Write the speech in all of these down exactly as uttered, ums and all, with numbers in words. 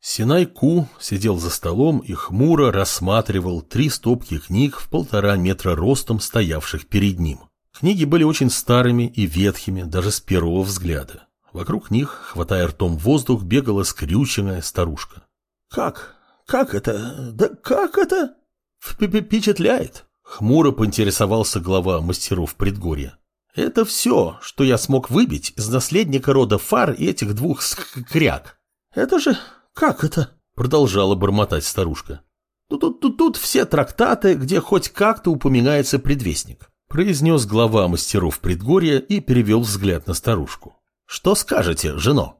Синай-Ку сидел за столом и хмуро рассматривал три стопки книг в полтора метра ростом, стоявших перед ним. Книги были очень старыми и ветхими, даже с первого взгляда. Вокруг них, хватая ртом воздух, бегала скрюченная старушка. «Как? Как это? Да как это?» «Впечатляет!» — хмуро поинтересовался глава мастеров предгорья. «Это все, что я смог выбить из наследника рода Фар и этих двух скряг. Это же... как это?» — продолжала бормотать старушка. «Тут, тут, тут все трактаты, где хоть как-то упоминается предвестник», — произнес глава мастеров предгорья и перевел взгляд на старушку. «Что скажете, жено?»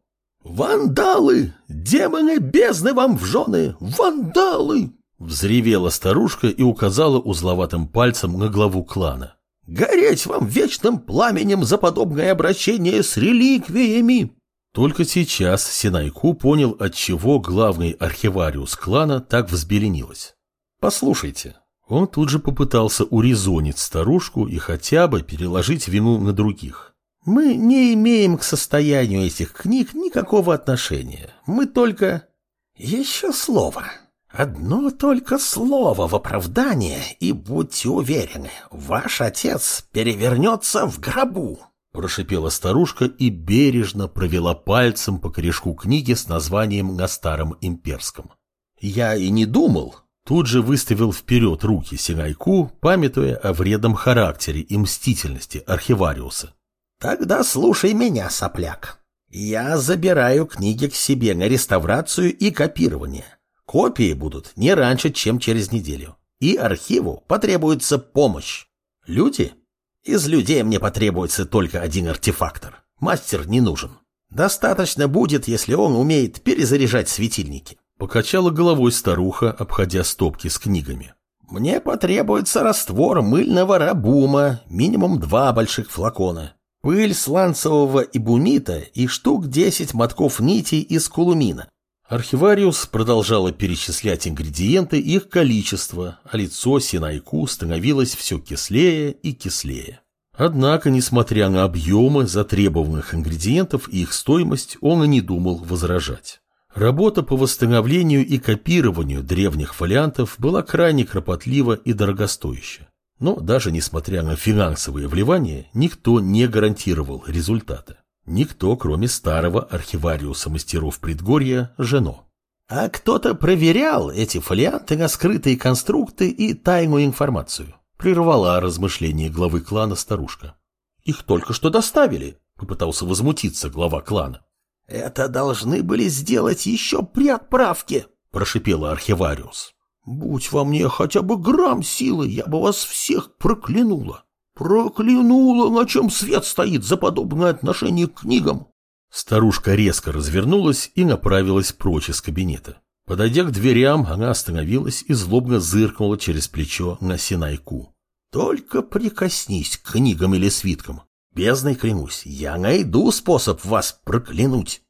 «Вандалы! Демоны бездны вам в жены! Вандалы!» — взревела старушка и указала узловатым пальцем на главу клана. «Гореть вам вечным пламенем за подобное обращение с реликвиями!» Только сейчас Синай-Ку понял, отчего главный архивариус клана так взбеленилась. «Послушайте». Он тут же попытался урезонить старушку и хотя бы переложить вину на других. «Мы не имеем к состоянию этих книг никакого отношения. Мы только...» «Еще слово. Одно только слово в оправдание, и будьте уверены, ваш отец перевернется в гробу», — прошипела старушка и бережно провела пальцем по корешку книги с названием на старом имперском. «Я и не думал», — тут же выставил вперед руки Синай-Ку, памятуя о вредном характере и мстительности архивариуса. «Тогда слушай меня, сопляк. Я забираю книги к себе на реставрацию и копирование. Копии будут не раньше, чем через неделю. И архиву потребуется помощь. Люди? Из людей мне потребуется только один артефактор. Мастер не нужен. Достаточно будет, если он умеет перезаряжать светильники». Покачала головой старуха, обходя стопки с книгами. «Мне потребуется раствор мыльного рабума, минимум два больших флакона. Пыль сланцевого эбунита и штук десять мотков нитей из кулумина». Архивариус продолжала перечислять ингредиенты и их количество, а лицо Синай-Ку становилось все кислее и кислее. Однако, несмотря на объемы затребованных ингредиентов и их стоимость, он и не думал возражать. Работа по восстановлению и копированию древних фолиантов была крайне кропотлива и дорогостояща. Но даже несмотря на финансовые вливания, никто не гарантировал результата. Никто, кроме старого архивариуса мастеров предгорья, Жено. «А кто-то проверял эти фолианты на скрытые конструкты и тайную информацию?» Прервала размышления главы клана старушка. «Их только что доставили», — попытался возмутиться глава клана. «Это должны были сделать еще при отправке», — прошипела архивариус. «Будь во мне хотя бы грамм силы, я бы вас всех проклянула. Проклянула, на чем свет стоит за подобное отношение к книгам». Старушка резко развернулась и направилась прочь из кабинета. Подойдя к дверям, она остановилась и злобно зыркнула через плечо на Синай-Ку. «Только прикоснись к книгам или свиткам. Бездной клянусь, я найду способ вас проклянуть».